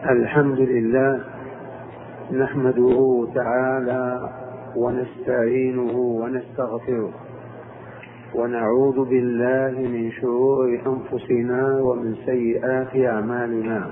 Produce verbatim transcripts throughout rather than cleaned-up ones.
الحمد لله نحمده تعالى ونستعينه ونستغفره ونعوذ بالله من شرور أنفسنا ومن سيئات أعمالنا.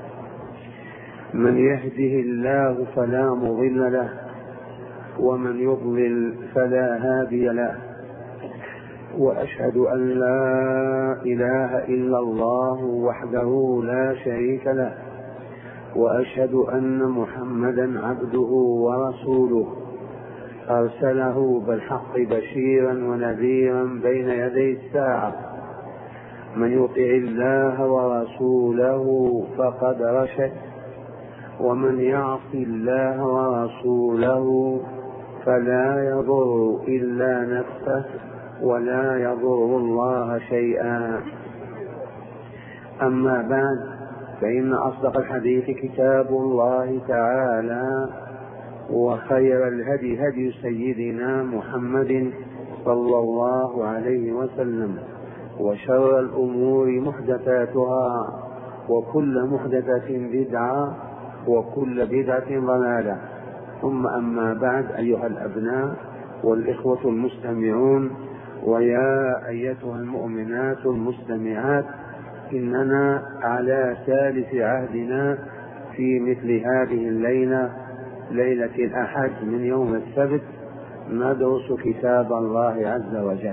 من يهده الله فلا مضل له ومن يضلل فلا هادي له، وأشهد أن لا إله إلا الله وحده لا شريك له، وأشهد أن محمدا عبده ورسوله أرسله بالحق بشيرا ونذيرا بين يدي الساعة. من يطع الله ورسوله فقد رشد، ومن يعص الله ورسوله فلا يضر إلا نفسه ولا يضر الله شيئا. أما بعد، فإن أصدق الحديث كتاب الله تعالى، وخير الهدي هدي سيدنا محمد صلى الله عليه وسلم، وشر الأمور محدثاتها، وكل محدثة بدعة، وكل بدعة ضلالة. ثم أما بعد، أيها الأبناء والإخوة المستمعون، ويا أيتها المؤمنات المستمعات، إننا على ثالث عهدنا في مثل هذه الليلة، ليلة الأحد من يوم السبت، ندرس كتاب الله عز وجل،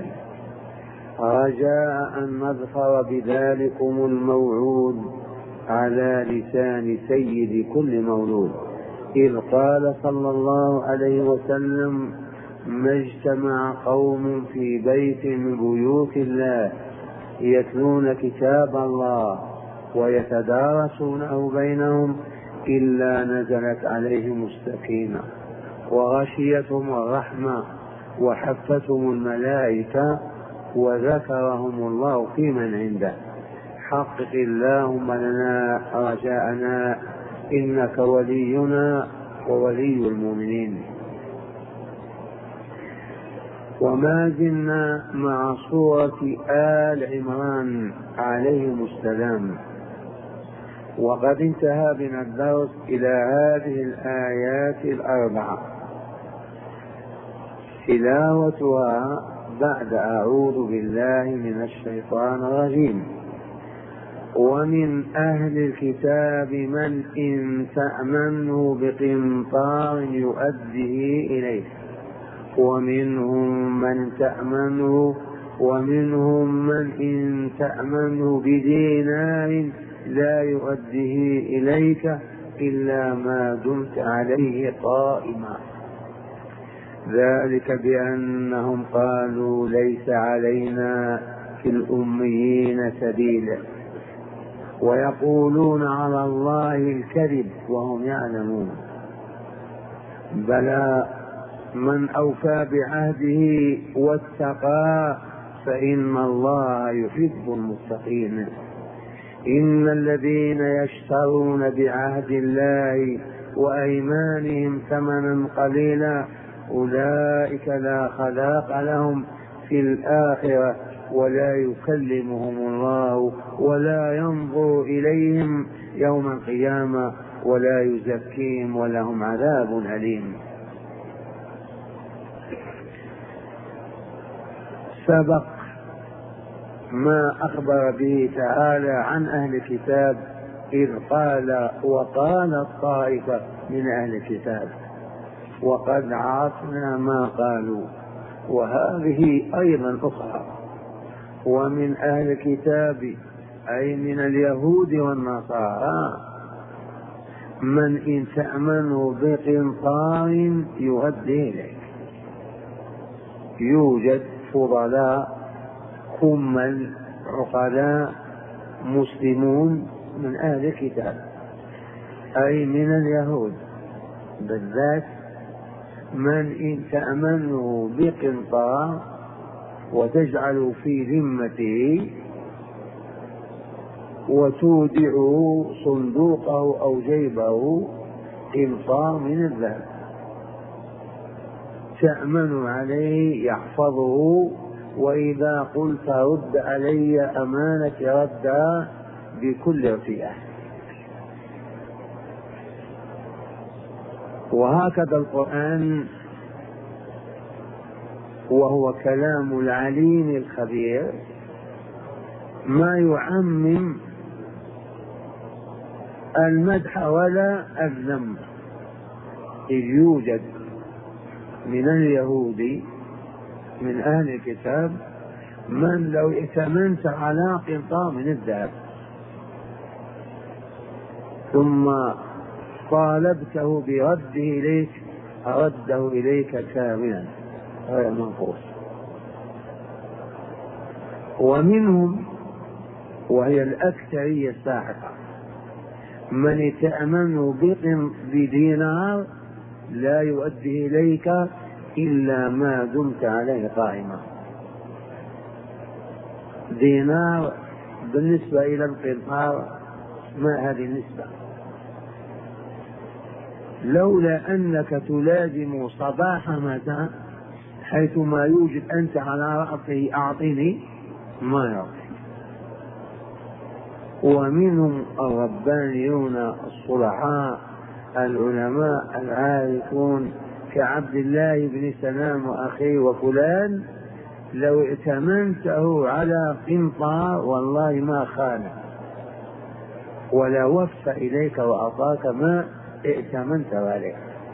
رجاء أن نظفر بذلكم الموعود على لسان سيد كل مولود، إذ قال صلى الله عليه وسلم: ما اجتمع قوم في بيت من بيوت الله يتلون كتاب الله ويتدارسونه بينهم إلا نزلت عليهم السكينة وغشيتهم الرحمة وحفتهم الملائكة وذكرهم الله في من عنده. حقق اللهم لنا رجاءنا، إنك ولينا وولي المؤمنين. وما زلنا مع سورة آل عمران عليهم السلام، وقد انتهى بنا الدرس إلى هذه الآيات الأربعة، تلاوتها بعد أعوذ بالله من الشيطان الرجيم: ومن أهل الكتاب من إن تأمنه بقنطار يؤديه إليك ومنهم من تأمنه ومنهم من إن تأمنه بدينار لا يؤديه إليك إلا ما دمت عليه قائما، ذلك بأنهم قالوا ليس علينا في الأميين سبيل، ويقولون على الله الكذب وهم يعلمون. بلى، من أوفى بعهده واتقى فإن الله يحب المتقين. إن الذين يشترون بعهد الله وأيمانهم ثمنا قليلا أولئك لا خلاق لهم في الآخرة ولا يكلمهم الله ولا ينظر إليهم يوم القيامة ولا يزكيهم ولهم عذاب أليم. سبق ما أخبر به تعالى عن أهل الكتاب، إذ قال: وقالت طائفة من أهل الكتاب، وقد عرفنا ما قالوا. وهذه أيضا أخرى: ومن أهل الكتاب أي من اليهود والنصارى من إن تأمنوا بقنطار يؤدي إليك. يوجد فضلاء كمل عقلاء مسلمون من أهل الكتاب، أي من اليهود بالذات، من إن تأمنه بقنطار وتجعل في ذمته وتودعه صندوقه أو جيبه قنطار من الذهب، تأمن عليه يحفظه، وإذا قلت رد علي أمانة ردها بكل ارتياح. وهكذا القرآن وهو كلام العليم الخبير ما يعمم المدح ولا الذم، إذ يوجد من اليهود من أهل الكتاب من لو ائتمنت على قنطار من الذهب ثم طالبته برده إليك رده إليك كاملا غير منقوص. ومنهم وهي الأكثرية الساحقة من ائتمنه بدينار لا يؤدي إليك إلا ما دمت عليه قائما. دينار بالنسبة إلى القنطار ما هذه النسبة؟ لولا أنك تلازم صباح مساء حيثما يوجد أنت على رأسه أعطني ما يعطي. ومنهم الربانيون الصلحاء العلماء العارفون كعبد الله بن سلام وأخيه وفلان لو ائتمنته على قنطار والله ما خانه ولا وفى إليك وأعطاك ما ائتمنت عليه.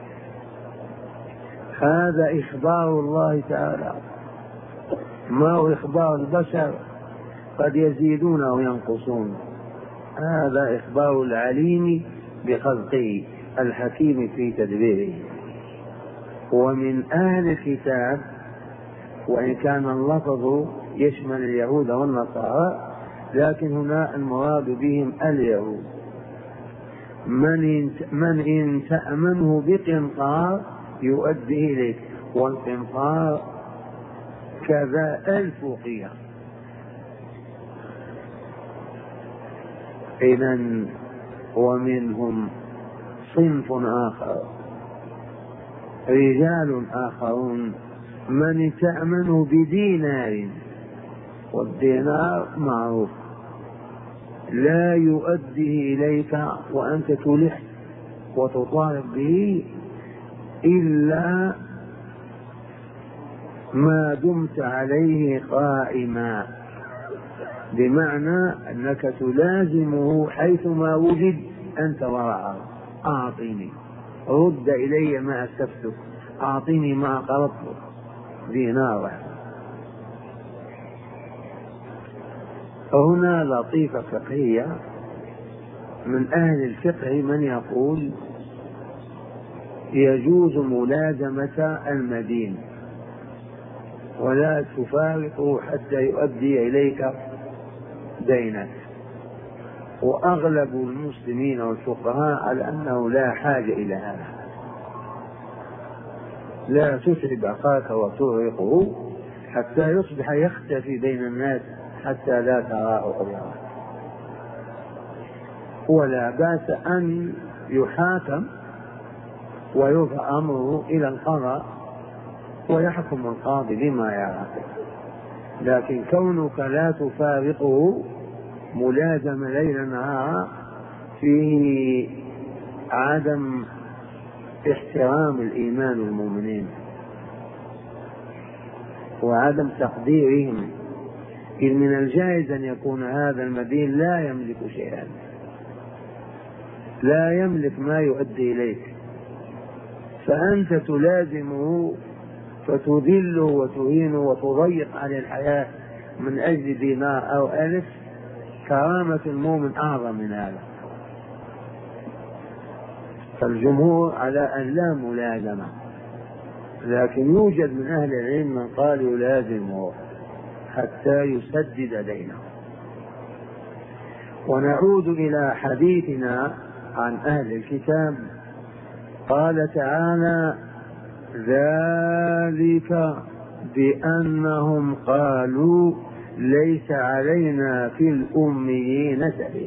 هذا إخبار الله تعالى، ما هو إخبار البشر، قد يزيدون أو ينقصون. هذا إخبار العليم بخلقه الحكيم في تدبيره. ومن أهل الكتاب وإن كان اللفظ يشمل اليهود والنصارى لكن هنا المراد بهم اليهود من من إن تأمنه بقنطار يؤدي إليك، والقنطار كذا ألف وقية. إذن ومنهم صنف آخر رجال آخرون من تأمنه بدينار، والدينار معروف لا يؤديه إليك وأنت تلح وتطالب به إلا ما دمت عليه قائما، بمعنى أنك تلازمه حيثما وجد أنت وراءه. أعطيني، رد إلي ما أسلفتك، أعطيني ما قرضتك، دينار. هنا لطيفة فقهية من أهل الفقه من يقول يجوز ملازمة المدين ولا تفارقه حتى يؤدي إليك دينك، وأغلب المسلمين والفقهاء على أنه لا حاجة إلى هذا. لا تتعب أخاك وتغرقه حتى يصبح يختفي بين الناس حتى لا تراه قدامك. ولا بأس أن يحاكم ويرفع أمره إلى القضاء ويحكم القاضي بما يرى، لكن كونك لا تفارقه ملازم ليلا نهارا فيه عدم احترام الإيمان المؤمنين وعدم تقديرهم، إذ من الجائز أن يكون هذا المدين لا يملك شيئا، لا يملك ما يؤدي إليك، فأنت تلازمه فتذله وتهينه وتضيق عليه الحياة من أجل دينار أو ألف. كرامة المؤمن أعظم من هذا. فالجمهور على أن لا ملازمة، لكن يوجد من أهل العلم من قال يلازمه حتى يسدد دينه. ونعود إلى حديثنا عن أهل الكتاب. قال تعالى: ذلك بأنهم قالوا ليس علينا في الأميين سبيل.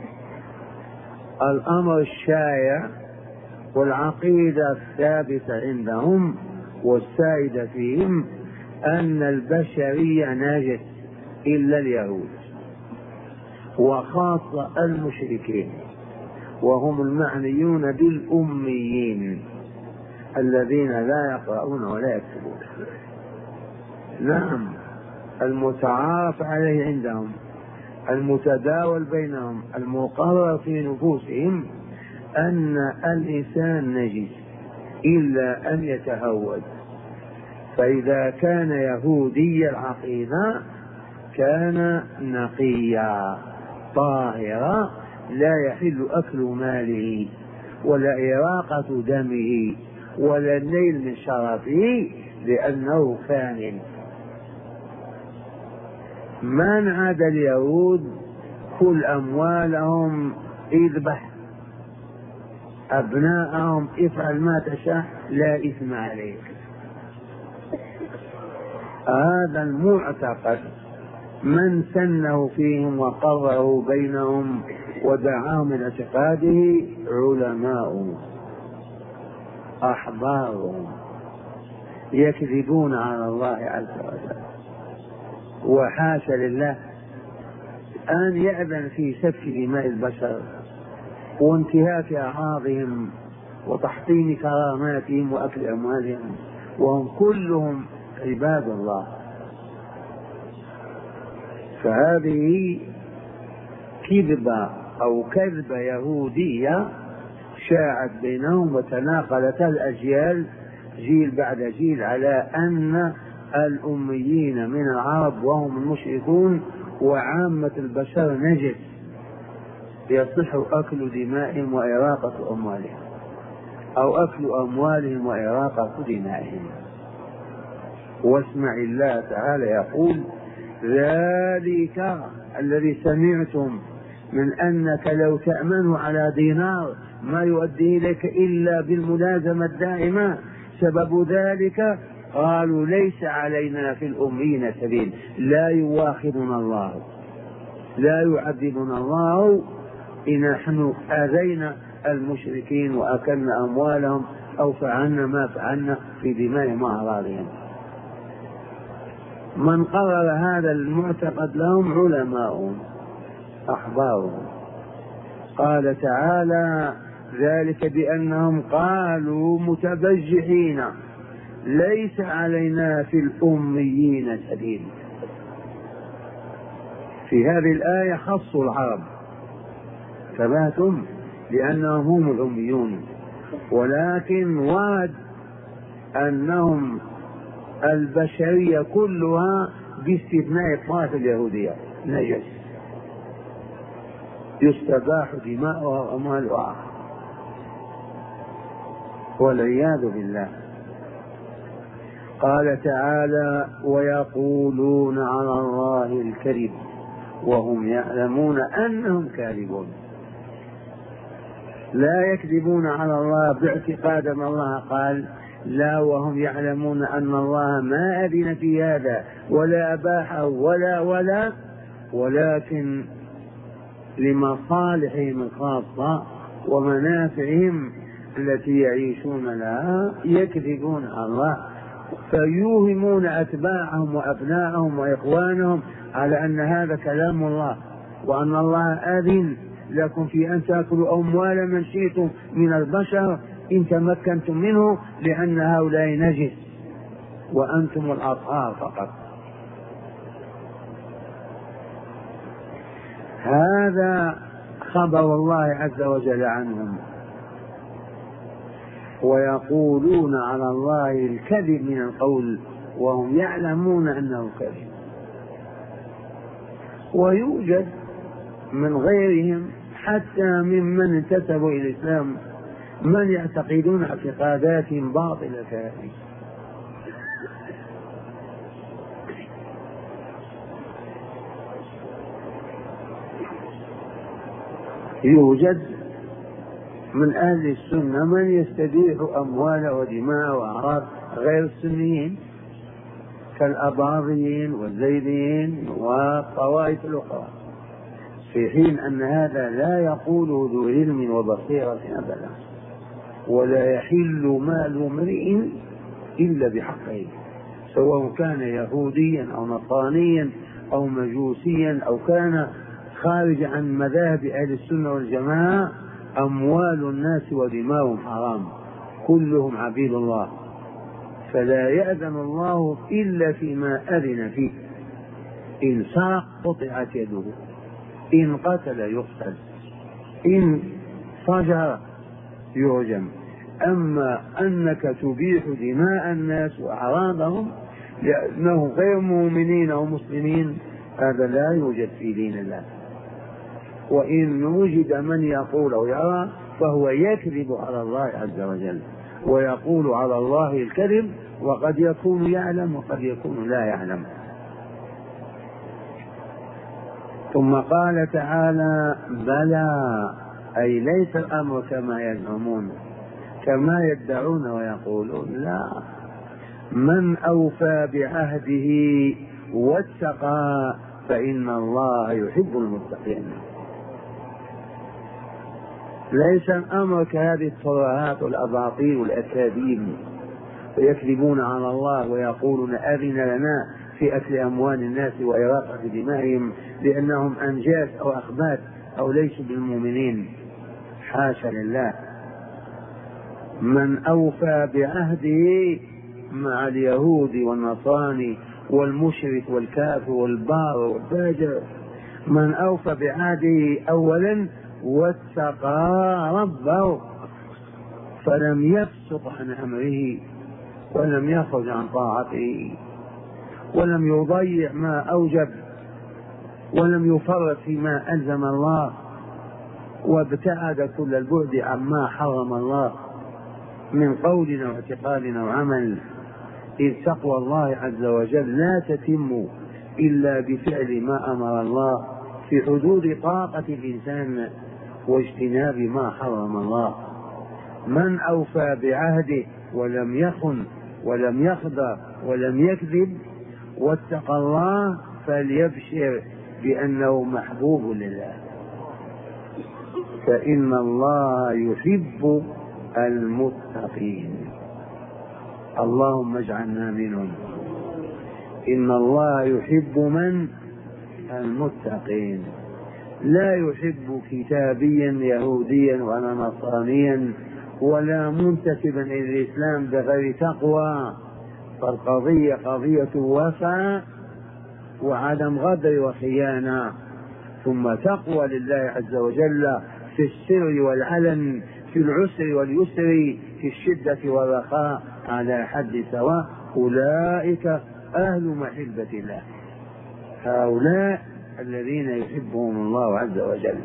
الأمر الشائع والعقيدة الثابتة عندهم والسائدة فيهم أن البشرية نجس إلا اليهود، وخاصة المشركين وهم المعنيون بالأميين الذين لا يقرؤون ولا يكتبون. نعم، المتعارف عليه عندهم، المتداول بينهم، المقرر في نفوسهم أن الإنسان نجس إلا أن يتهود. فإذا كان يهودي العقيدة كان نقيا طاهرا، لا يحل أكل ماله ولا إراقة دمه ولا النيل من شرفه، لأنه كامل. من عدا اليهود كل أموالهم اذبح، أبناءهم افعل ما تشاء، لا إثم عليك. هذا المعتقد من سنه فيهم وقرره بينهم ودعاهم من اعتقاده علماء أحبارهم يكذبون على الله عز وجل. وحاشا لله أن يأذن في سفك دماء البشر وانتهاك أعراضهم وتحطيم كراماتهم وأكل أموالهم، وهم كلهم عباد الله. فهذه كذبة أو كذبة يهودية شاعت بينهم وتناقلت الأجيال جيل بعد جيل على أن الأميين من العرب وهم المشركون وعامة البشر نجس يصح أكل دمائهم وإراقة أموالهم، أو أكل أموالهم وإراقة دمائهم. واسمع الله تعالى يقول: ذلك الذي سمعتم من أنك لو تأمن على دينار ما يؤدي إليك إلا بالملازمة الدائمة، سبب ذلك قالوا ليس علينا في الأمين سبيل. لا يواخذنا الله، لا يعذبنا الله إن نحن آذينا المشركين وأكلنا أموالهم أو فعلنا ما فعلنا في دمائهم وأعراضهم. من قرر هذا المعتقد لهم علماء أحبارهم. قال تعالى: ذلك بأنهم قالوا متبجحين ليس علينا في الأميين سبيل. في هذه الآية خصوا العرب ثباتهم لأنهم هم الأميون، ولكن ورد أنهم البشرية كلها باستثناء الطائفة اليهودية نجس يستباح دماؤها وأموالها والعياذ بالله. قال تعالى: ويقولون على الله الكذب وهم يعلمون أنهم كاذبون. لا يكذبون على الله باعتقاد ما الله قال، لا، وهم يعلمون أن الله ما أذن في هذا ولا أباحه ولا ولا ولكن لمصالحهم الخاصة ومنافعهم التي يعيشون لها يكذبون على الله، فيوهمون أتباعهم وأبناءهم وإخوانهم على أن هذا كلام الله وأن الله أذن لكم في أن تأكلوا أموال من شئتم من البشر إن تمكنتم منه، لأن هؤلاء نجس وأنتم الأطهار فقط. هذا خبر الله عز وجل عنهم. ويقولون على الله الكذب من القول وهم يعلمون أنه كذب. ويوجد من غيرهم حتى ممن انتسبوا إلى الإسلام من يعتقدون اعتقاداتهم باطلة هذه. يوجد من أهل السنة من يستبيح أموال ودماء وأعراض غير السنيين كالأباضيين والزيديين والطوائف الأخرى، في حين أن هذا لا يقوله ذو علم وبصيرة أبدا، ولا يحل مال امرئ إلا بحقه، سواء كان يهوديا أو نصرانيا أو مجوسيا أو كان خارج عن مذاهب أهل السنة والجماعة. أموال الناس ودماؤهم حرام، كلهم عبيد الله، فلا يأذن الله إلا فيما أذن فيه. إن سرق قطعت يده، إن قتل يقتل، إن فجر يرجم. أما أنك تبيح دماء الناس وأعراضهم لأنهم غير مؤمنين أو مسلمين، هذا لا يوجد في دين الله. وإن وجد من يقول أو يرى فهو يكذب على الله عز وجل، ويقول على الله الكذب، وقد يكون يعلم وقد يكون لا يعلم. ثم قال تعالى: بلى، أي ليس الأمر كما يزعمون كما يدعون ويقولون، لا، من أوفى بعهده واتقى فإن الله يحب المتقين. ليس الأمر كهذه الترهات والأباطيل والأكاذيب، ويكذبون على الله ويقولون أذن لنا في أكل أموال الناس وإراقة دمائهم لأنهم أنجاس أو أخبات أو ليسوا بالمؤمنين. حاشا لله. من أوفى بعهده مع اليهود والنصارى والمشرك والكافر والبار والفاجر، من أوفى بعهده أولا واتقى ربه فلم يفسق عن أمره ولم يخرج عن طاعته ولم يضيع ما أوجب ولم يفرط فيما ألزم الله، وابتعد كل البعد عما حرم الله من قول واعتقاد وعمل. إذ تقوى الله عز وجل لا تتم إلا بفعل ما أمر الله في حدود طاقة الإنسان واجتناب ما حرم الله. من أوفى بعهده ولم يخن ولم يخدع ولم يكذب واتقى الله فليبشر بأنه محبوب لله، فإن الله يحب المتقين. اللهم اجعلنا منهم. إن الله يحب من؟ المتقين. لا يحب كتابيا يهوديا ولا نصرانيا ولا منتسبا إلى الإسلام بغير تقوى، فالقضية قضية وفاء وعدم غدر وخيانة. ثم تقوى لله عز وجل في السر والعلن، في العسر واليسر، في الشدة والرخاء على حد سواء. أولئك أهل محبة الله، هؤلاء الذين يحبهم الله عز وجل.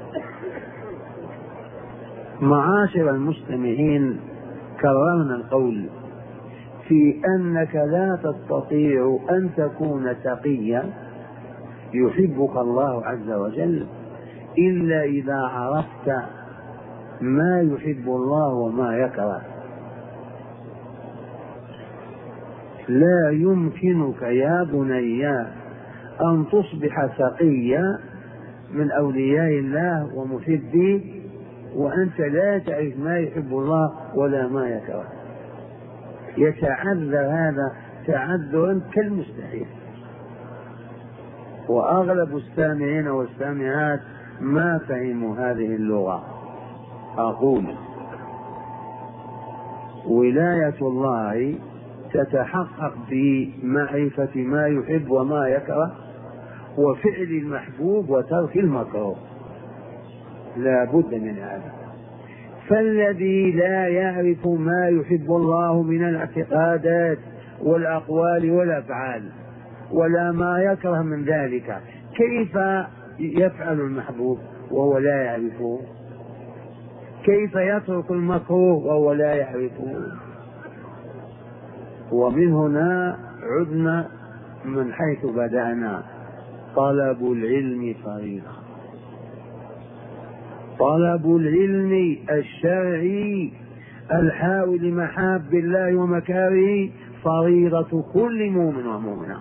معاشر المستمعين، كررنا القول في أنك لا تستطيع أن تكون تقيا يحبك الله عز وجل إلا إذا عرفت ما يحب الله وما يكره. لا يمكنك يا بني أن تصبح تقيا من أولياء الله ومحبيه وأنت لا تعرف ما يحب الله ولا ما يكره. يتعذر هذا تعذرا كالمستحيل. وأغلب السامعين والسامعات ما فهموا هذه اللغة. أقول ولاية الله تتحقق بمعرفة ما يحب وما يكره وفعل المحبوب وترك المكروه، لا بد من هذا. فالذي لا يعرف ما يحب الله من الاعتقادات والأقوال والأفعال ولا ما يكره من ذلك، كيف يفعل المحبوب وهو لا يعرفه؟ كيف يترك المكروه وهو لا يعرفه؟ ومن هنا عدنا من حيث بدأنا. طلب العلم فريضة، طلب العلم الشرعي الحاول لمحاب الله ومكاره فريضة كل مؤمن ومؤمنة.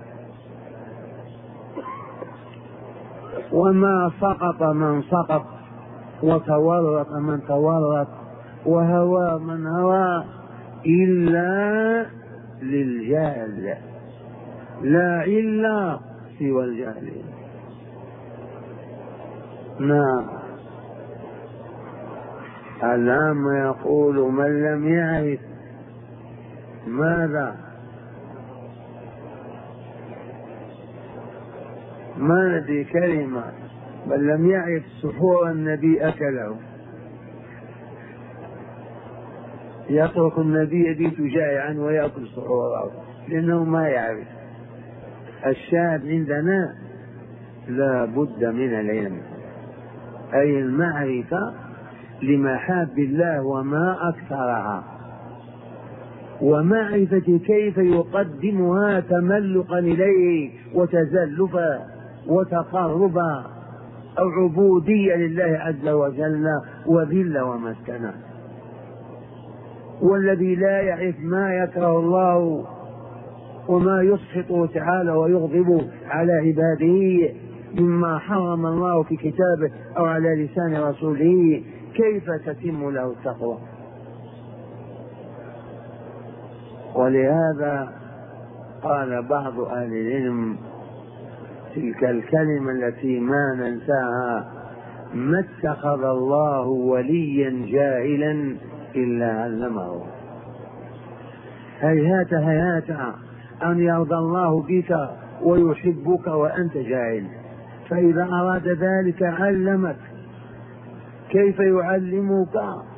وما سقط من سقط وتورط من تورط وهوى من هوى إلا للجهل، لا إلا سوى الجهل. نعم. العامة يقول من لم يعرف ماذا ما ندري كلمة، من لم يعرف سحور النبي أكله، يترك النبي يبيت جائعا ويأكل سحوره لأنه ما يعرف. الشاهد عندنا لا بد من العلم، أي المعرفة لمحاب الله وما أكثرها، ومعرفة كيف يقدمها تملقا إليه وتزلفا وتقربا أو عبودية لله عز وجل وذل ومسكنة. والذي لا يعرف ما يكره الله وما يسخطه تعالى ويغضب على عباده مما حرم الله في كتابه أو على لسان رسوله، كيف تتم له التقوى؟ ولهذا قال بعض أهل العلم تلك الكلمة التي ما ننساها: ما اتخذ الله وليا جاهلا إلا علمه. هيهات هيهات أن يرضى الله بك ويحبك وأنت جاهل، فإذا أراد ذلك علمك. كيف يعلمك؟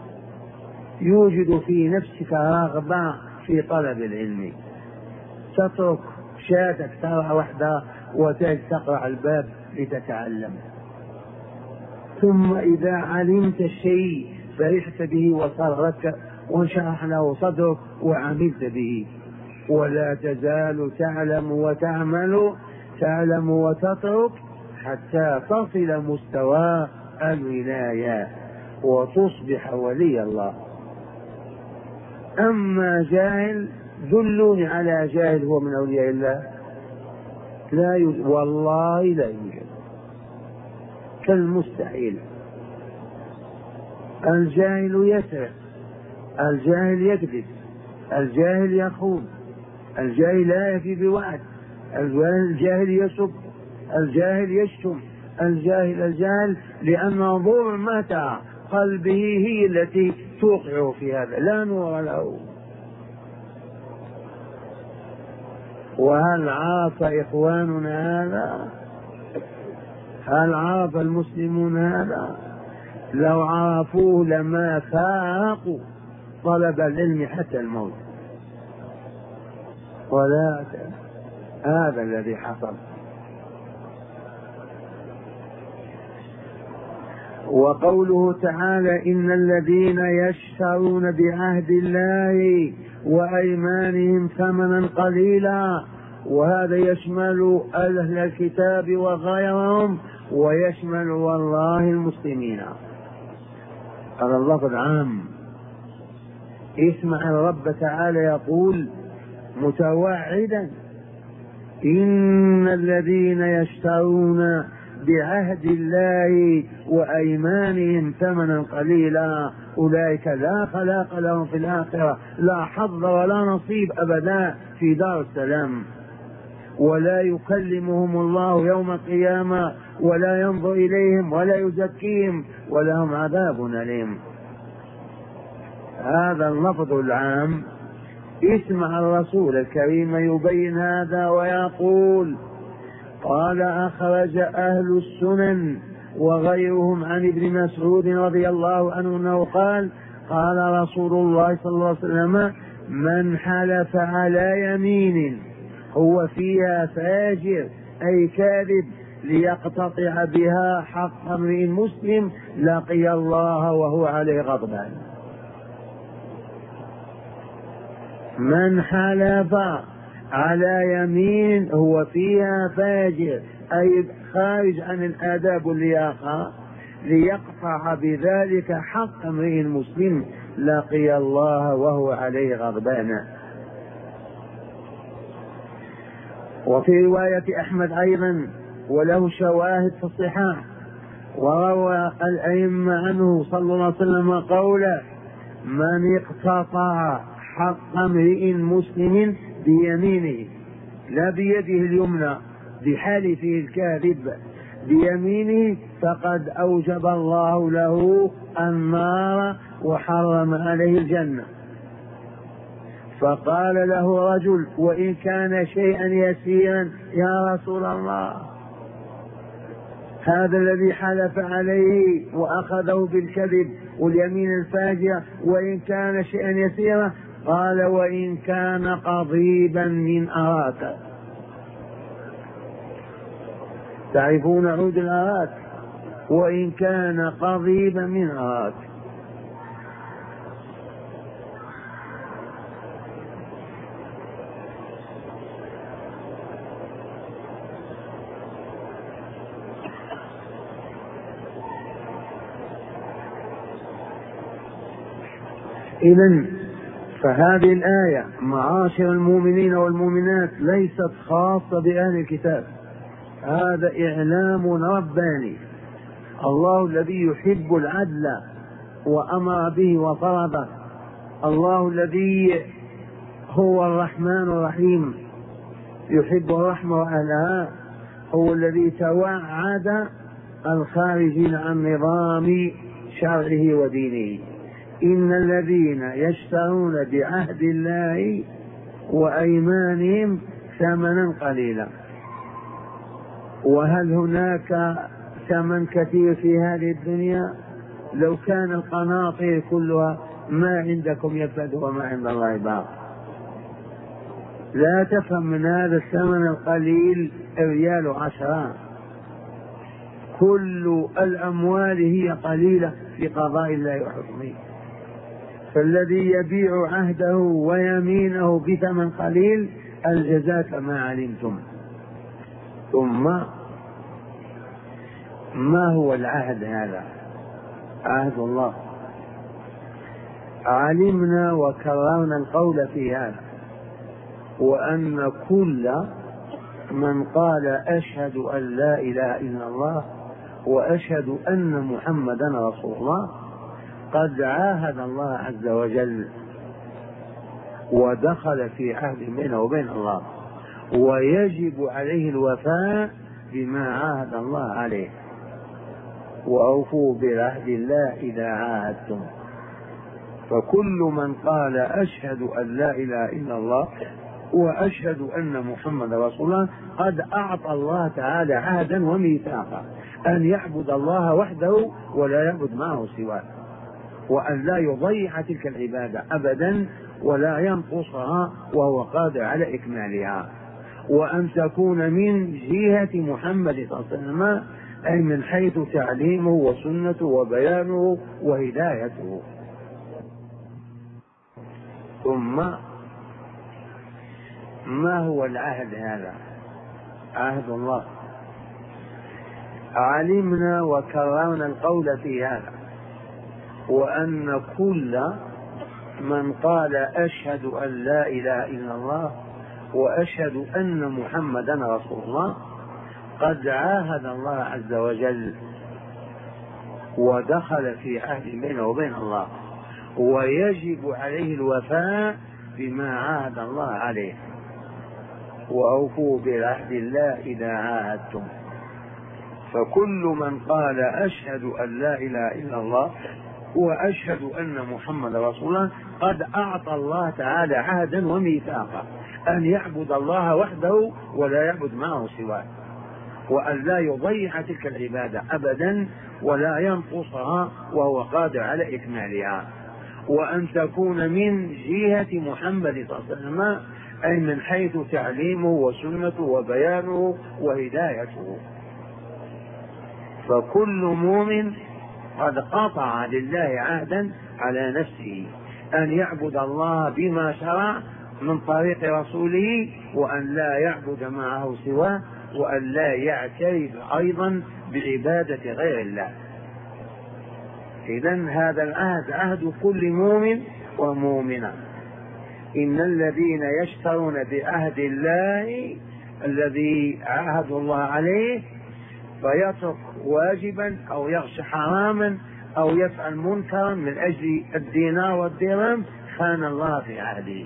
يوجد في نفسك رغبة في طلب العلم، تترك شاتك ترى وحدها وتقرع الباب لتتعلم، ثم إذا علمت الشيء فرحت به وصرك وانشرح له صدرك وعملت به، ولا تزال تعلم وتعمل تعلم وتترك حتى تصل مستوى الولاية وتصبح ولي الله. أما جاهل، دلوني على جاهل هو من أولياء الله، لا يوجد، والله لا يوجد، كالمستحيل. الجاهل يسرق، الجاهل يكذب، الجاهل يخون، الجاهل لا يفي بوعد، الجاهل يسب، الجاهل يشتم، الجاهل الجاهل لأن ظلمة قلبه هي التي توقع في هذا، لا نور له. وهل عاف إخواننا هذا؟ هل عاف المسلمون هذا؟ لو عافوه لما فاقوا طلب العلم حتى الموت، ولا هذا الذي حصل. وقوله تعالى: إن الذين يشترون بعهد الله وأيمانهم ثمنا قليلا، وهذا يشمل أهل الكتاب وغيرهم ويشمل والله المسلمين. هذا اللفظ عام. اسمع الرب تعالى يقول متوعدا: إن الذين يشترون بعهد الله وأيمانهم ثمنا قليلا أولئك لا خلاق لهم في الآخرة، لا حظ ولا نصيب أبدا في دار السلام، ولا يكلمهم الله يوم القيامة ولا ينظر إليهم ولا يزكيهم ولهم عذاب أليم. هذا اللفظ العام. اسمع الرسول الكريم يبين هذا ويقول: قال أخرج أهل السنن وغيرهم عن ابن مسعود رضي الله عنه أنه قال: قال رسول الله صلى الله عليه وسلم: من حلف على يمين هو فيها فاجر أي كاذب ليقتطع بها حق امرئ مسلم لقي الله وهو عليه غضبان. من حلف على يمين هو فيها فاجر أي خارج عن الآداب واللياقة ليقطع بذلك حق امرئ مسلم لقي الله وهو عليه غضبان. وفي رواية أحمد أيضا وله شواهد في الصحاح، وروى الأئمة عنه صلى الله عليه وسلم قوله: من اقتطع حق امرئ مسلم بيمينه، لا بيده اليمنى بحلفه الكاذب، بيمينه فقد أوجب الله له النار وحرم عليه الجنة. فقال له رجل: وإن كان شيئا يسيرا يا رسول الله، هذا الذي حلف عليه وأخذه بالكذب واليمين الفاجرة، وإن كان شيئا يسيرا؟ قال: وإن كان قضيبا من أراك. تعرفون عود الأراك؟ وإن كان قضيبا من أراك. إذن فهذه الآية معاشر المؤمنين والمؤمنات ليست خاصة بأهل الكتاب، هذا إعلام رباني. الله الذي يحب العدل وأمر به وفرضه، الله الذي هو الرحمن الرحيم يحب الرحمة وأهلها، هو الذي توعد الخارجين عن نظام شرعه ودينه: إن الذين يشترون بعهد الله وأيمانهم ثمنا قليلا. وهل هناك ثمن كثير في هذه الدنيا؟ لو كان القناطير كلها ما عندكم يفد وما عند الله باق. لا تفهم من هذا الثمن القليل ريال عشرة، كل الأموال هي قليلة في قضاء الله وحكمه. فالذي يبيع عهده ويمينه بثمن قليل الجزاء كما علمتم. ثم ما هو العهد هذا؟ عهد الله. علمنا وكررنا القول في هذا، وأن كل من قال أشهد أن لا إله إلا الله وأشهد أن محمدا رسول الله قد عاهد الله عز وجل ودخل في عهد بينه وبين الله، ويجب عليه الوفاء بما عاهد الله عليه. وأوفوا بعهد الله إذا عاهدتم. فكل من قال أشهد أن لا إله إلا الله وأشهد أن محمد رسول الله قد أعطى الله تعالى عهدا وميثاقا أن يعبد الله وحده ولا يعبد معه سواه، وأن لا يضيع تلك العبادة أبدا ولا ينقصها وهو قادر على إكمالها، وأن تكون من جهة محمد صلى الله عليه وسلم، أي من حيث تعليمه وسنته وبيانه وهدايته. ثم ما هو العهد هذا؟ عهد الله. علمنا وكررنا القول في هذا، وأن كل من قال أشهد أن لا إله إلا الله وأشهد أن محمدا رسول الله قد عاهد الله عز وجل ودخل في عهد بينه وبين الله، ويجب عليه الوفاء بما عاهد الله عليه. وأوفوا بعهد الله إذا عاهدتم. فكل من قال أشهد أن لا إله إلا الله وأشهد أن محمد رسول الله قد أعطى الله تعالى عهدا وميثاقا أن يعبد الله وحده ولا يعبد معه سواه، وأن لا يضيع تلك العبادة أبدا ولا ينقصها وهو قادر على إكمالها، وأن تكون من جهة محمد صلى الله عليه وسلم، أي من حيث تعليمه وسنته وبيانه وهدايته. فكل مؤمن قد قطع لله عهدا على نفسه أن يعبد الله بما شرع من طريق رسوله، وأن لا يعبد معه سواه، وأن لا يعترف أيضا بعبادة غير الله. إذن هذا العهد عهد كل مؤمن ومؤمنة. إن الذين يشترون بعهد الله الذي عاهد الله عليه فيترك واجبا أو يغش حراما أو يفعل منكرا من أجل الدينار والدرهم خان الله في عهده.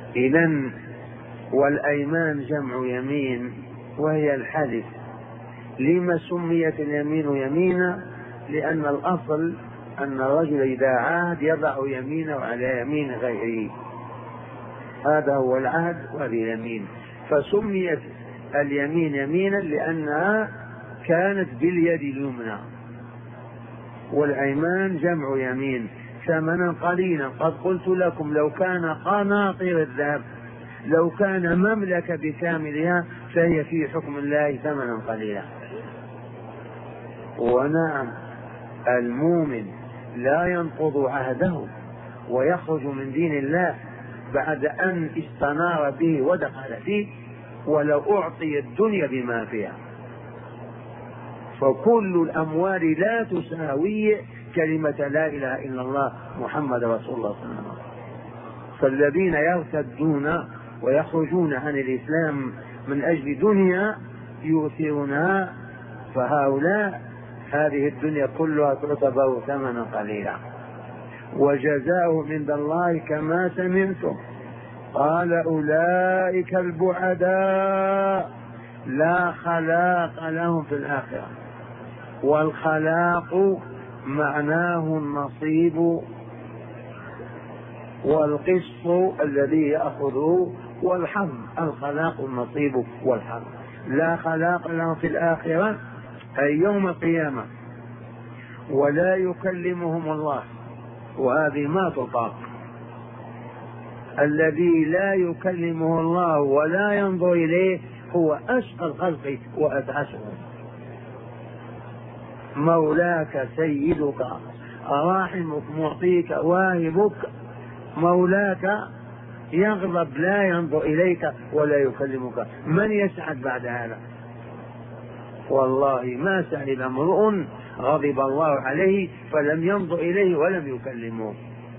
إذن والأيمان جمع يمين، وهي الحلف. لما سميت اليمين يمينا؟ لأن الأصل أن الرجل إذا عاهد يضع يمينه على يمين غيره، هذا هو العهد وهذه اليمين، فسميت اليمين يمينا لأنها كانت باليد اليمنى، والأيمان جمع يمين. ثمنا قليلا، قد قلت لكم لو كان قناطير الذهب، لو كان مملكة بكاملها، فهي في حكم الله ثمنا قليلا. ونعم، المؤمن لا ينقض عهده ويخرج من دين الله بعد أن استنار به ودخل فيه ولو أعطي الدنيا بما فيها، فكل الأموال لا تساوي كلمة لا إله إلا الله محمد رسول الله صلى الله عليه وسلم. فالذين يرتدون ويخرجون عن الإسلام من أجل دنيا يؤثرونها، فهؤلاء هذه الدنيا كلها تعتبر ثمنا قليلا، وجزاؤهم عند الله كما سمعتم قال أولئك البعداء لا خلاق لهم في الآخرة. والخلاق معناه النصيب والقسط الذي يأخذه والحظ، الخلاق النصيب والحظ. لا خلاق لهم في الآخرة أي يوم القيامة، ولا يكلمهم الله، وهذه ما تطاق. الذي لا يكلمه الله ولا ينظر إليه هو أشقى الخلق وأتعسهم. مولاك سيدك راحمك معطيك واهبك، مولاك يغضب لا ينظر إليك ولا يكلمك، من يسعد بعد هذا؟ والله ما سعد امرؤ غضب الله عليه فلم ينظر إليه ولم يكلمه.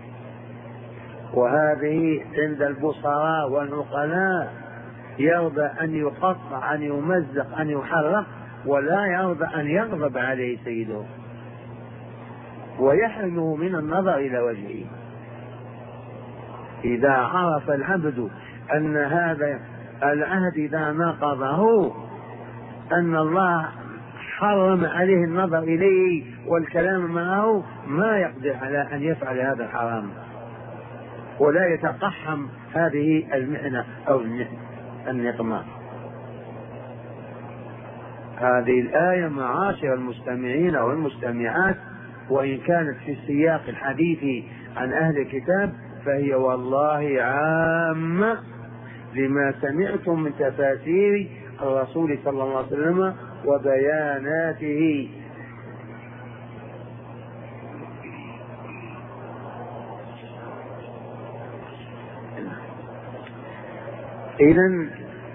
وهذه عند البصراء والعقلاء، يرضى أن يقطع، أن يمزق، أن يحرق، ولا يرضى أن يغضب عليه سيده ويحرمه من النظر إلى وجهه. إذا عرف العبد أن هذا العهد إذا نقضه أن الله حرم عليه النظر إليه والكلام معه، ما يقدر على أن يفعل هذا الحرام ولا يتقحم هذه المحنة أو النقمة. هذه الآية معاشر المستمعين والمستمعات، وإن كانت في سياق الحديث عن أهل الكتاب، فهي والله عامة لما سمعتم من تفاسير الرسول صلى الله عليه وسلم وبياناته. إذن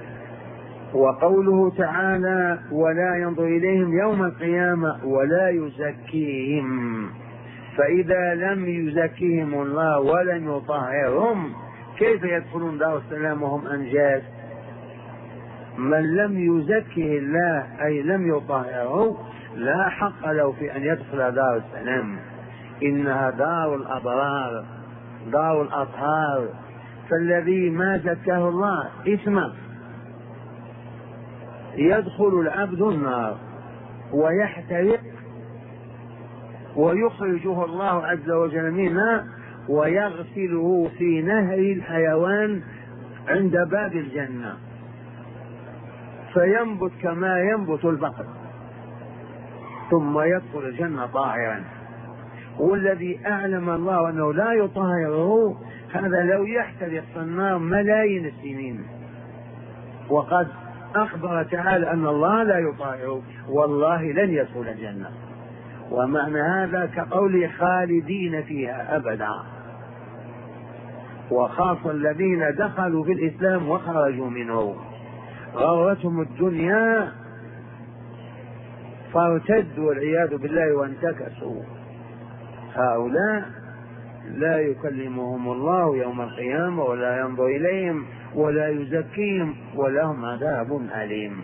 وقوله تعالى ولا ينظر إليهم يوم القيامة ولا يزكيهم، فإذا لم يزكيهم الله ولم يطهرهم كيف يدخلون دار السلام وهم أنجاز؟ من لم يزكه الله أي لم يطهره لا حق له في أن يدخل دار السلام، إنها دار الأبرار دار الأطهار. فالذي ما زكاه الله إثمه، يدخل العبد النار ويحترق ويخرجه الله عز وجل منها ويغسله في نهر الحيوان عند باب الجنة، فينبت كما ينبت البقر ثم يدخل الجنة طاهرا. والذي أعلم الله أنه لا يطهره هذا لو يحترق في النار ملايين السنين، وقد أخبر تعالى أن الله لا يطهره والله لن يدخل الجنة. ومعنى هذا كقول خالدين فيها أبدا، وخاصة الذين دخلوا في الإسلام وخرجوا منه غرتهم الدنيا فارتدوا والعياذ بالله وانتكسوا، هؤلاء لا يكلمهم الله يوم القيامة ولا ينظر إليهم ولا يزكيهم ولهم عذاب أليم.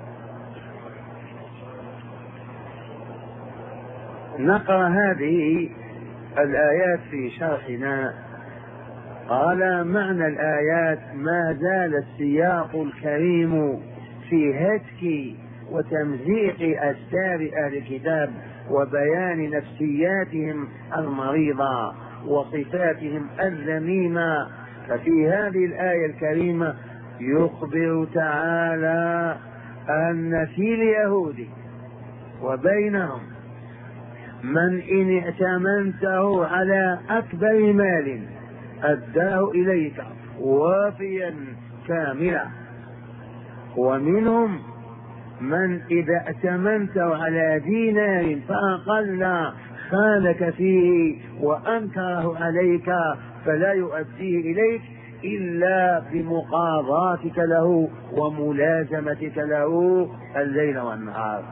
نقرأ هذه الآيات في شرحنا. قال معنى الآيات ما زال السياق الكريم في هتك وتمزيق أستار أهل الكتاب وبيان نفسياتهم المريضة وصفاتهم الذميمة. ففي هذه الآية الكريمة يخبر تعالى أن في اليهود وبينهم من إن ائتمنته على أكبر مال أداه إليك وافيا كاملا، ومنهم من إذا ائتمنته على دينار فأقل خانك فيه وأنكره عليك فلا يؤديه إليك إلا بمقاضاتك له وملازمتك له الليل والنهار.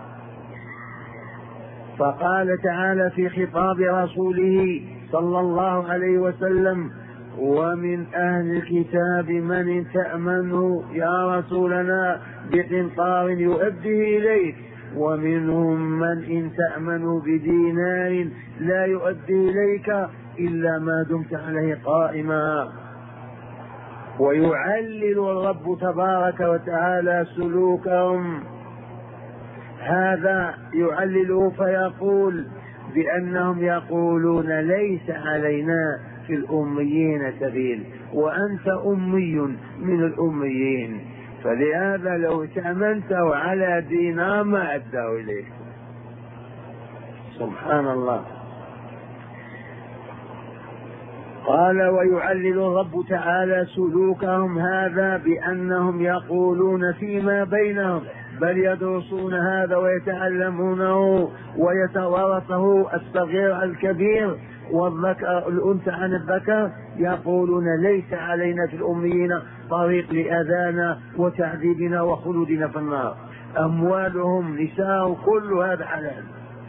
فقال تعالى في خطاب رسوله صلى الله عليه وسلم: ومن أهل الكتاب من تأمنه يا رسولنا بقنطار يؤديه إليك، ومنهم من إن تأمنه بدينار لا يؤدي إليك إلا ما دمت عليه قائما. ويعلل الرب تبارك وتعالى سلوكهم، هذا يعلله فيقول بأنهم يقولون ليس علينا في الأميين سبيل، وأنت أمي من الأميين، فلهذا لو ائتمنته على دينار ما أداه إليك. سبحان الله. قال: ويعلل الرب تعالى سلوكهم هذا بأنهم يقولون فيما بينهم، بل يدرسون هذا ويتعلمونه ويتوارثه الصغير الكبير والذكر الأنثى عن الذكر، يقولون ليس علينا في الأميين طريق لأذانا وتعذيبنا وخلودنا في النار، أموالهم نساء كل هذا حلال.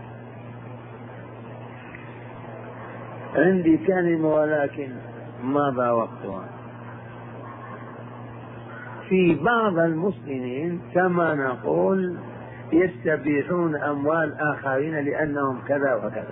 عندي كلمة ولكن ماذا وقتها. في بعض المسلمين كما نقول يستبيحون أموال آخرين لأنهم كذا وكذا،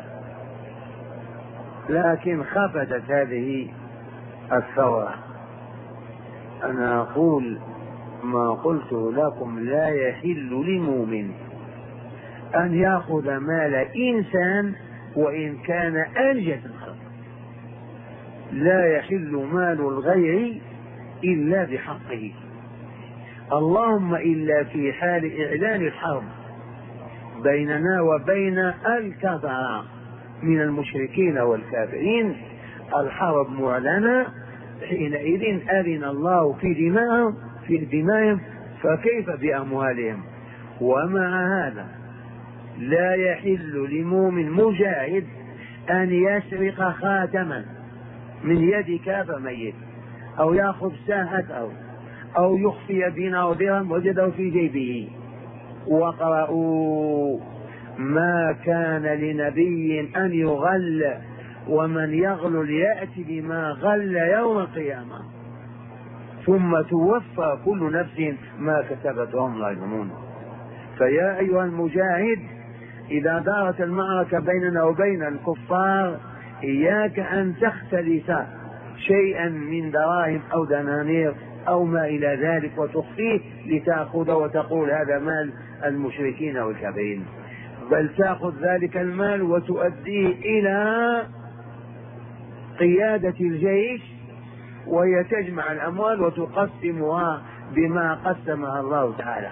لكن خفتت هذه الثورة. أنا أقول ما قلته لكم: لا يحل لمؤمن أن يأخذ مال إنسان وإن كان أنجز الخلق، لا يحل مال الغير إلا بحقه، اللهم إلا في حال إعلان الحرب بيننا وبين الكفرة من المشركين والكافرين، الحرب معلنة، حينئذ أذن الله في دمائهم في دمائهم فكيف بأموالهم. ومع هذا لا يحل لمؤمن مجاهد أن يسرق خاتما من يد كافر ميت، أو يأخذ ساعته، أو يخفي دينار درهم وجده في جيبه. وقرأوا: ما كان لنبي أن يغل ومن يغل يأتي بما غل يوم القيامة ثم توفى كل نفس ما كسبت وهم لا يظلمون. فيا أيها المجاهد، إذا دارت المعركة بيننا وبين الكفار إياك أن تختلس شيئا من دراهم أو دنانير أو ما إلى ذلك وتخفيه لتأخذ وتقول هذا مال المشركين والكافرين، بل تأخذ ذلك المال وتؤديه إلى قيادة الجيش وهي تجمع الأموال وتقسمها بما قسمها الله تعالى.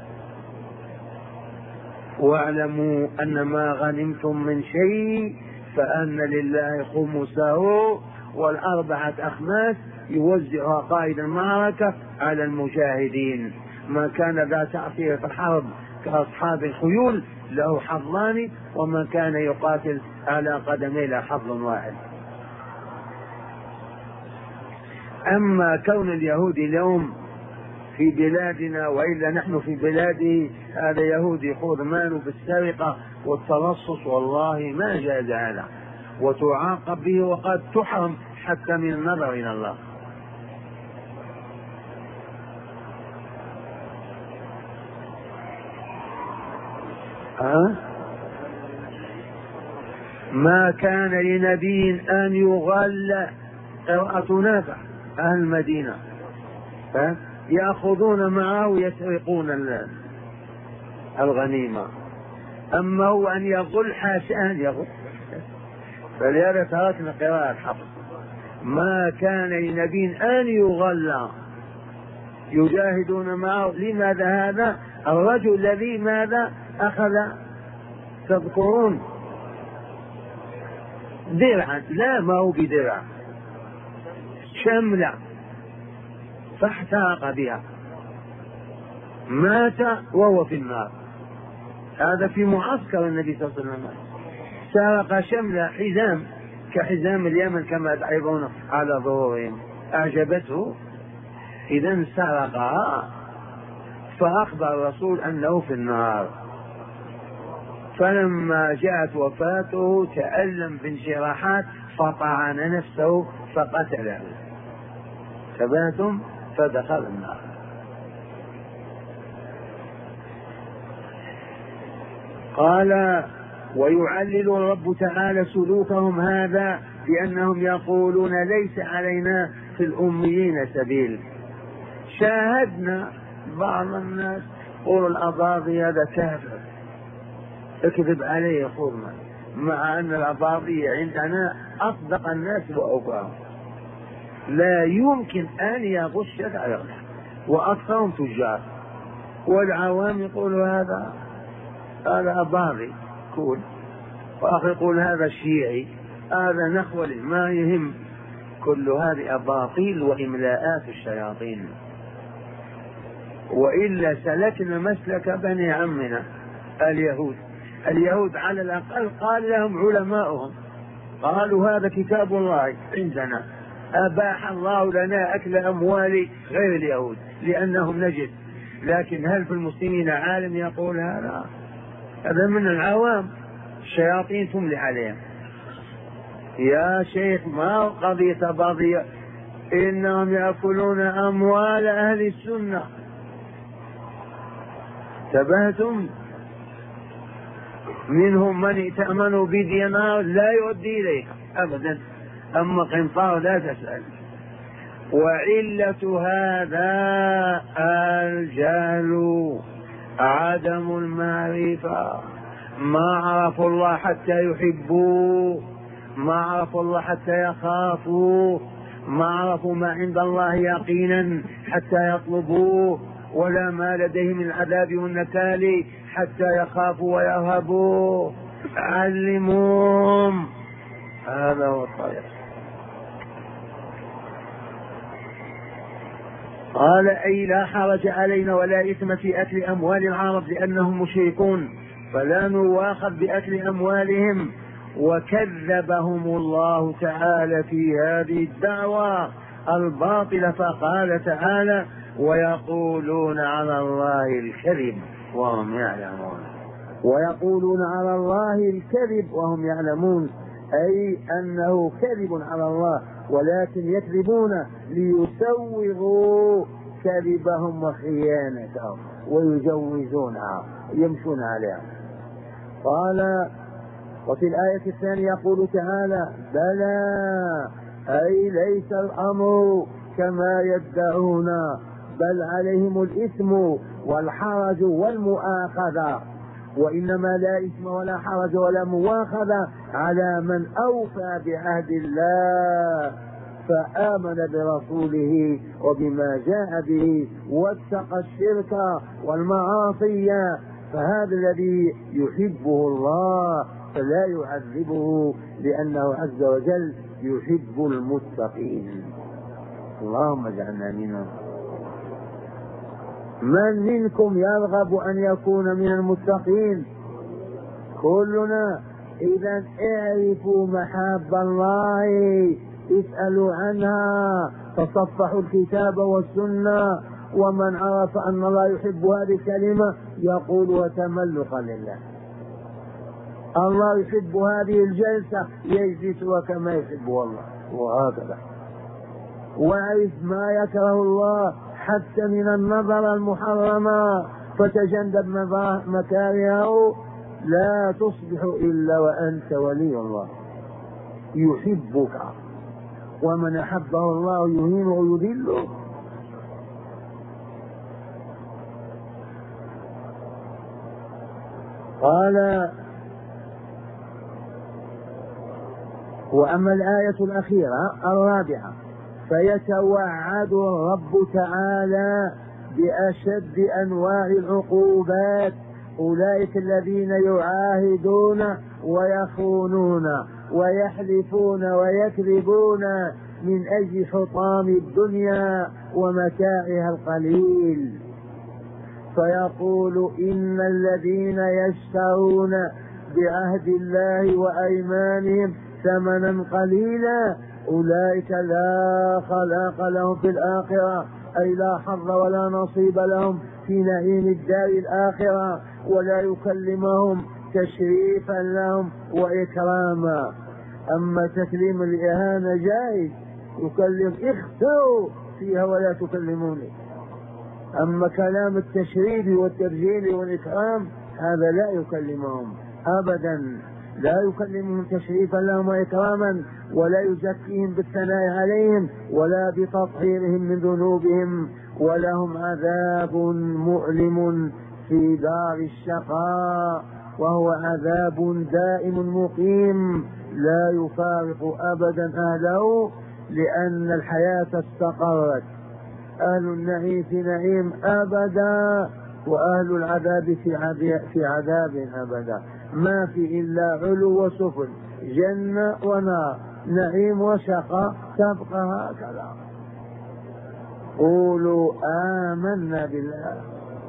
واعلموا أن ما غنمتم من شيء فأن لله خمسه والأربعة أخماس يوزعها قائد المعركة على المجاهدين. ما كان ذا تعصير في الحرب كأصحاب الخيول له حظان، ومن كان يقاتل على قدميه له حظ واحد. أما كون اليهود اليوم في بلادنا وإلا نحن في بلاده، هذا يهودي يأخذ ماله بالسرقة والتلصص، والله ما جاز هذا، وتعاقب به وقد تحرم حتى من النظر إلى الله. ها؟ ما كان لنبي أن يغل، قراءة نافع أهل المدينة، ها؟ يأخذون معه يسرقون الناس. الغنيمة. أما هو أن يغل حاشا أن يغل، فلهذا تركنا قراءة حفص. ما كان لنبي أن يغلى يجاهدون معه. لماذا هذا؟ الرجل الذي ماذا أخذ تذكرون درعا، لا ما هو بدرع، شملة فاحترق بها، مات وهو في النار. هذا في معسكر النبي صلى الله عليه وسلم. سرق شملة حزام كحزام اليمن كما يدعون على ظهورهم، أعجبته إذا سرقها، فأخبر الرسول أنه في النار. فلما جاءت وفاته تألم بانشراحات فطعن نفسه فقتله، تباتم فدخل النار. قال: ويعلل الرب تعالى سلوكهم هذا بأنهم يقولون ليس علينا في الأميين سبيل. شاهدنا بعض الناس يقول الأباضي هذا كافر، اكذب عليه يقولنا، مع أن الأباضي عندنا أصدق الناس وأوفاهم، لا يمكن أن يغش على، وأكثرهم تجار، والعوام يقولوا هذا هذا أباضي كول، وآخر يقول هذا شيعي، هذا نخولي، ما يهم. كل هذه أباطيل وإملاءات الشياطين. وإلا سلكنا مسلك بني عمنا اليهود. اليهود على الأقل قال لهم علماؤهم، قالوا هذا كتاب الله عندنا، أباح الله لنا أكل أموال غير اليهود لأنهم نجد. لكن هل في المسلمين عالم يقول هذا؟ هذا من العوام، الشياطين تملي عليهم. يا شيخ ما قضية باضية، إنهم يأكلون أموال أهل السنة، تبهتم. منهم من ائتمنوا بدينار لا يؤدي إليه أبدا، أما قنطار لا تسأل. وعلة هذا الجهل، عدم المعرفة، ما عرفوا الله حتى يحبوه، ما عرفوا الله حتى يخافوه، ما عرفوا ما عند الله يقينا حتى يطلبوه، ولا ما لديه من العذاب والنكال حتى يخافوا ويرهبوه. علموهم، هذا هو الطريق. قال: أي لا حرج علينا ولا إثم في أكل أموال العرب لأنهم مشركون، فلا نواخذ بأكل أموالهم. وكذبهم الله تعالى في هذه الدعوة الباطلة، فقال تعالى: ويقولون على الله الكذب وهم يعلمون. ويقولون على الله الكذب وهم يعلمون، أي أنه كذب على الله، ولكن يكذبون ليسوغوا كذبهم وخيانتهم ويجوزونها، يمشون عليها. قال: وفي الآية الثانية يقول تعالى: بلى، أي ليس الأمر كما يدعون، بل عليهم الإثم والحرج والمؤاخذة، وإنما لا إثم ولا حرج ولا مؤاخذة على من أوفى بعهد الله فآمن برسوله وبما جاء به واتقى الشرك والمعاصي، فهذا الذي يحبه الله فلا يعذبه، لأنه عز وجل يحب المتقين. اللهم اجعلنا منهم. من منكم يرغب أن يكون من المتقين؟ كلنا. إذا اعرفوا محاب الله، اسألوا عنها، تصفحوا الكتاب والسنة. ومن عرف أن الله يحب هذه الكلمة يقولها تملقا لله. الله يحب هذه الجلسة يجلسها كما يحبها الله، وهكذا. واعرف ما يكره الله حتى من النظر المحرمة فتجنب مكارهه، لا تصبح إلا وأنت ولي الله يحبك. ومن أحبه الله يهينه ويذله. قال: وأما الآية الأخيرة الرابعة فيتوعد الرب تعالى بأشد أنواع العقوبات أولئك الذين يعاهدون ويخونون ويحلفون ويكذبون من أجل حطام الدنيا ومتاعها القليل، فيقول: إن الذين يشترون بعهد الله وأيمانهم ثمنا قليلا أولئك لا خلاق لهم في الآخرة، أي لا حظ ولا نصيب لهم في نعيم الدار الآخرة، ولا يكلمهم تشريفا لهم وإكراما. أما تكليم الإهانة جائز، يكلم: اختروا فيها ولا تكلموني. أما كلام التشريف والتبجيل والإكرام هذا لا يكلمهم أبدا، لا يكلمهم تشريفا لهم وإكراما، ولا يزكيهم بالثناء عليهم ولا بتطهيرهم من ذنوبهم، ولهم عذاب مؤلم في دار الشقاء، وهو عذاب دائم مقيم لا يفارق أبدا أهله، لأن الحياة استقرت. أهل النعيم في نعيم أبدا، وأهل العذاب في عذاب, في عذاب أبدا، ما في إلا علو وسفل، جنة ونار، نعيم وشقاء، تبقى هكذا. قولوا آمنا بالله.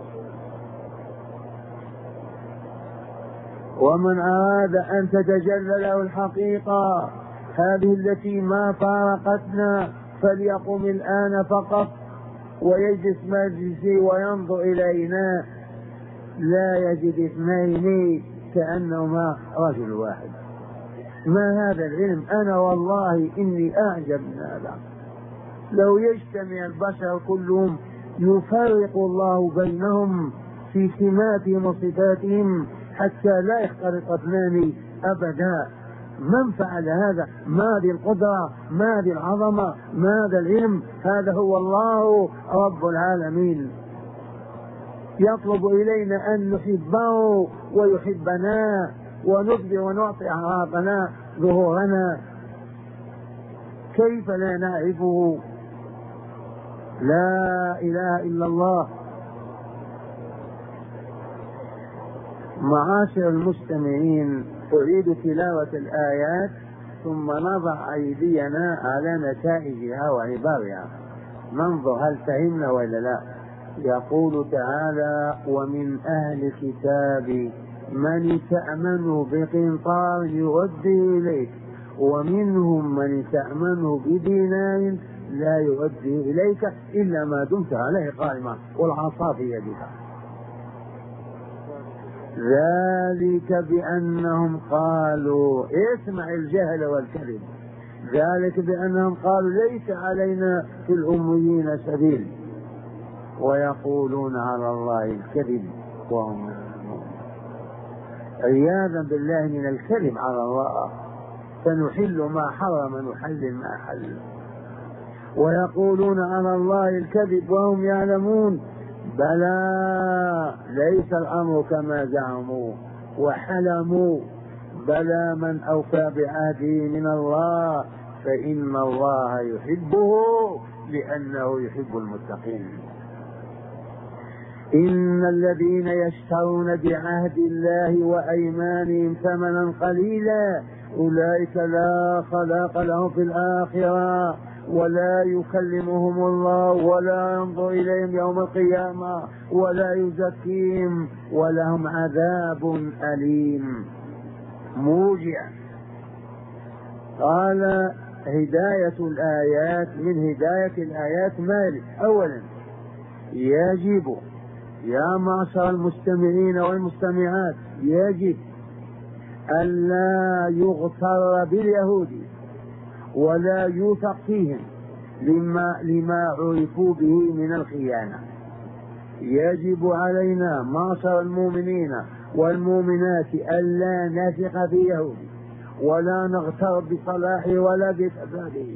ومن أراد أن تتجلى له الحقيقة هذه التي ما فارقتنا فليقم الآن فقط ويجلس مجلسي وينظر إلينا، لا يجد اثنين كأنهما رجل واحد. ما هذا العلم؟ أنا والله إني أعجب من هذا. لو يجتمع البشر كلهم يفرق الله بينهم في سماتهم وصفاتهم حتى لا يختلط اثنان أبدا. من فعل هذا؟ ما ذي القدرة، ما ذي العظمة، ما ذا العلم؟ هذا هو الله رب العالمين. يطلب إلينا أن نحبه ويحبنا، ونبدي ونعطي أعراضنا ظهورنا. كيف لا نعرفه؟ لا إله إلا الله. معاشر المستمعين، أعيد تلاوة الآيات ثم نضع أيدينا على نتائجها وعبارها، ننظر هل فهمنا ولا لا. يقول تعالى: ومن أهل الكتاب من تأمنه بقنطار يؤدي إليك ومنهم من تأمنه بدينار لا يؤدي إليك إلا ما دمت عليه قائما والعصا في يدك. ذلك بأنهم قالوا، اسمع الجهل والكذب، ذلك بأنهم قالوا ليس علينا في الأميين سبيل ويقولون على الله الكذب وهم عياذا بالله من الكذب على الله، فنحل ما حرم نحلل ما حل، ويقولون على الله الكذب وهم يعلمون. بلى ليس الأمر كما زعموا وحلموا، بلى من أوفى بعهده من الله فإن الله يحبه لأنه يحب المتقين. إن الذين يشترون بعهد الله وأيمانهم ثمنا قليلا أولئك لا خلاق لهم في الآخرة ولا يكلمهم الله ولا ينظر إليهم يوم القيامة ولا يزكيهم ولهم عذاب أليم موجع. قال: هداية الآيات، من هداية الآيات مالك. أولا يجب يا معشر المستمعين والمستمعات يجب ألا يغتر باليهود ولا يوثق فيهم لما, لما عرفوا به من الخيانة. يجب علينا معشر المؤمنين والمؤمنات ألا نثق في يهود ولا نغتر بصلاحه ولا بفساده،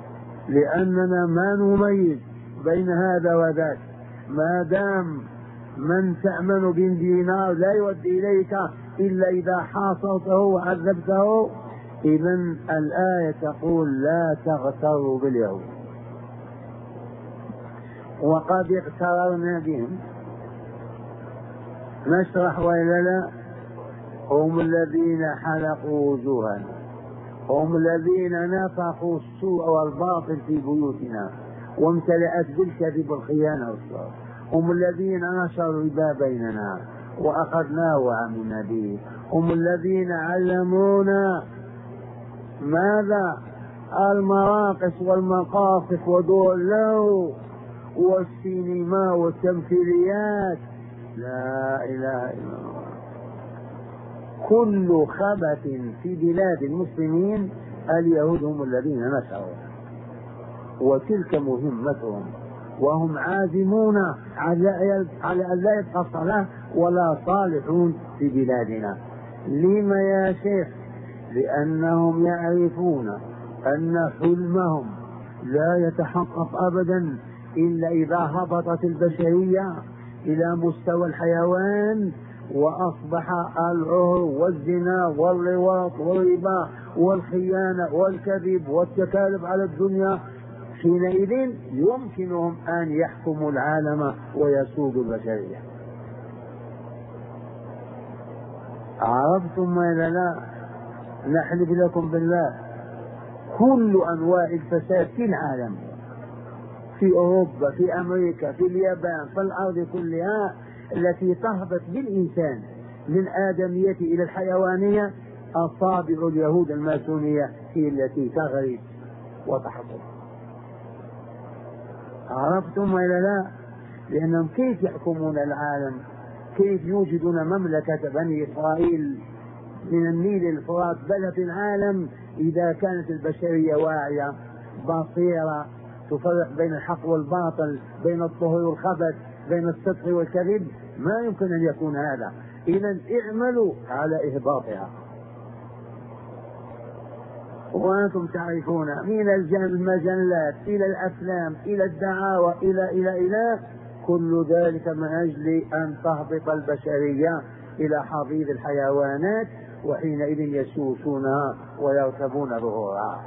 لأننا ما نميز بين هذا وذاك. ما دام من تأمن بدينار لا يؤدي إليك إلا إذا حاصرته وعذبته. إذن الآية تقول لا تغتروا باليهود، وقد اغتررنا بهم. نشرح وإلا لا؟ هم الذين حلقوا وجوهنا، هم الذين نفخوا السوء والباطل في بيوتنا وامتلأت بالكذب والخيانة والشر، هم الذين نشروا الربا بيننا وأخذناه وعملنا به، هم الذين علمونا ماذا؟ المراقص والمقاصف ودور اللهو والسينما والتمثيليات. لا إله إلا الله. كل خبث في بلاد المسلمين اليهود هم الذين نشروا، وتلك مهمتهم، وهم عازمون على أن لا يبقى صلاة ولا صالحون في بلادنا. لما يا شيخ؟ لأنهم يعرفون أن حلمهم لا يتحقق أبدا إلا إذا هبطت البشرية إلى مستوى الحيوان، وأصبح العهر والزنا واللواط والربا والخيانة والكذب والتكالب على الدنيا. حينئذ يمكنهم أن يحكموا العالم ويسودوا البشرية. عرفتم ولا لا؟ نحلف لكم بالله كل أنواع الفساد في العالم، في أوروبا، في أمريكا، في اليابان، في الأرض كلها التي تهبط بالإنسان من آدميته إلى الحيوانية، أصابع اليهود الماسونية هي التي تغرس وتحفظ. عرفتم ولا لا؟ لأنهم كيف يحكمون العالم؟ كيف يوجدون مملكة بني إسرائيل من النيل الفرات بل في العالم إذا كانت البشرية واعية بصيرة تفرق بين الحق والباطل، بين الطهر والخبث، بين الصدق والكذب؟ ما يمكن أن يكون هذا. إذن اعملوا على إهباطها. وأنتم تعرفون من المجلات إلى الأفلام إلى الدعاوى إلى إلى إلى كل ذلك من أجل أن تهبط البشرية إلى حضيض الحيوانات، وحينئذ يسوسونها ويركبون ظهورها.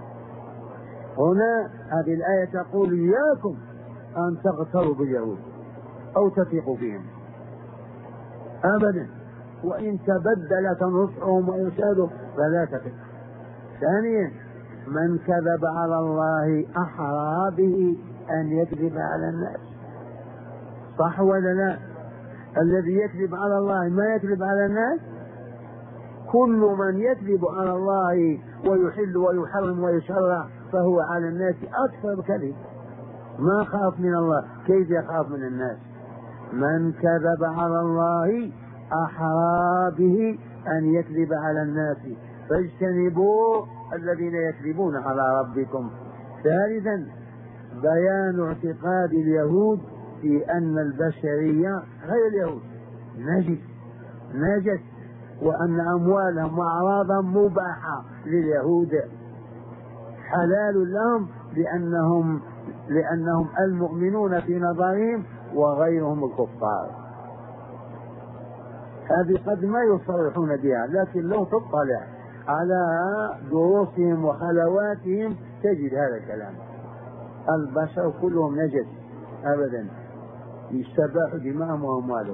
هنا هذه الآية تقول إياكم أن تغتروا باليهود أو تثقوا بهم أبدا، وإن تبدلت نصحهم وإرشادهم فلا تثق. ثانيا، من كذب على الله أحرى به أن يكذب على الناس. صح ولا لا؟ الذي يكذب على الله ما يكذب على الناس. كل من يكذب على الله ويحل ويحرم ويشرع فهو على الناس أكثر كذب. ما خاف من الله، كيف يخاف من الناس؟ من كذب على الله أحرى به أن يكذب على الناس فاجتنبوا الذين يكذبون على ربكم. ثالثا، بيان اعتقاد اليهود في أن البشرية غير اليهود نجس نجس وأن أموالهم وأعراضهم مباحة لليهود حلال لهم لأنهم لأنهم المؤمنون في نظرهم وغيرهم الكفار. هذه قد ما يصرحون بها، لكن لو تطلع على دروسهم وخلواتهم تجد هذا الكلام. البشر كلهم نجس أبدا، يستباح دماءهم وأموالهم.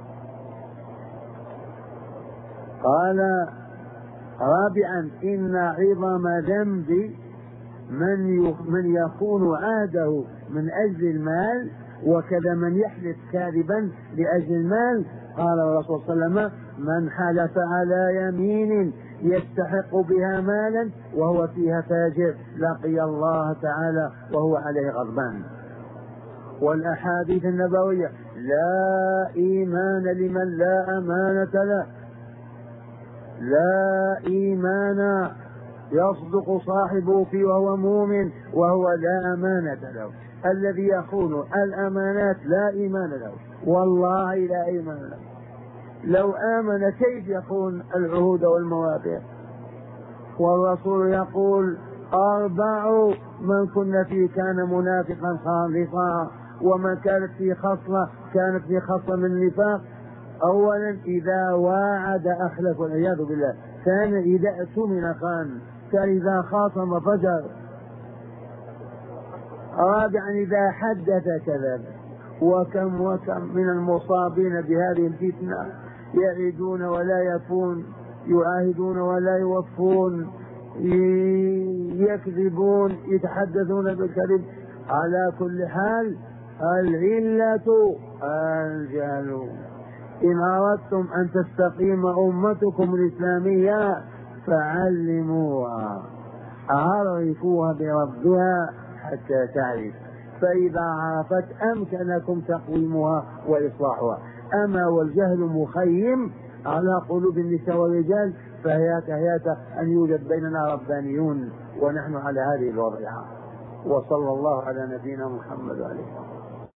قال رابعا، إن عظم ذنب من من يكون عاده من أجل المال، وكذا من يحلف كاذبا لأجل المال. قال الرسول صلى الله عليه وسلم: من حلف على يمين يستحق بها مالا وهو فيها فاجر لقي الله تعالى وهو عليه غضبان. والأحاديث النبوية: لا إيمان لمن لا أمانة له، لا إيمان يصدق صاحبه فيه وهو مؤمن وهو لا أمانة له. الذي يخون الأمانات لا إيمان له، والله لا إيمان له. لو آمن كيف يخون العهود والمواثيق؟ والرسول يقول: أربع من كن فيه كان منافقا خالصا، ومن كانت فيه خصلة كانت في خصم النفاق: أولا إذا واعد أخلف والعياذ بالله، ثانيا إذا اؤتمن خان، فإذا خاصم فجر، رابعا إذا حدث كذب. وكم وكم من المصابين بهذه الفتنة يعدون ولا يفون، يعاهدون ولا يوفون، يكذبون، يتحدثون بالكذب. على كل حال العلة الجهل. إن أردتم أن تستقيم أمتكم الإسلامية فعلموها، عرفوها بربها حتى تعرف، فإذا عرفت أمكنكم تقويمها وإصلاحها. أما والجهل مخيم على قلوب النساء والرجال فهيات هيات أن يوجد بيننا ربانيون ونحن على هذه الوضعية. وصلى الله على نبينا محمد عليه.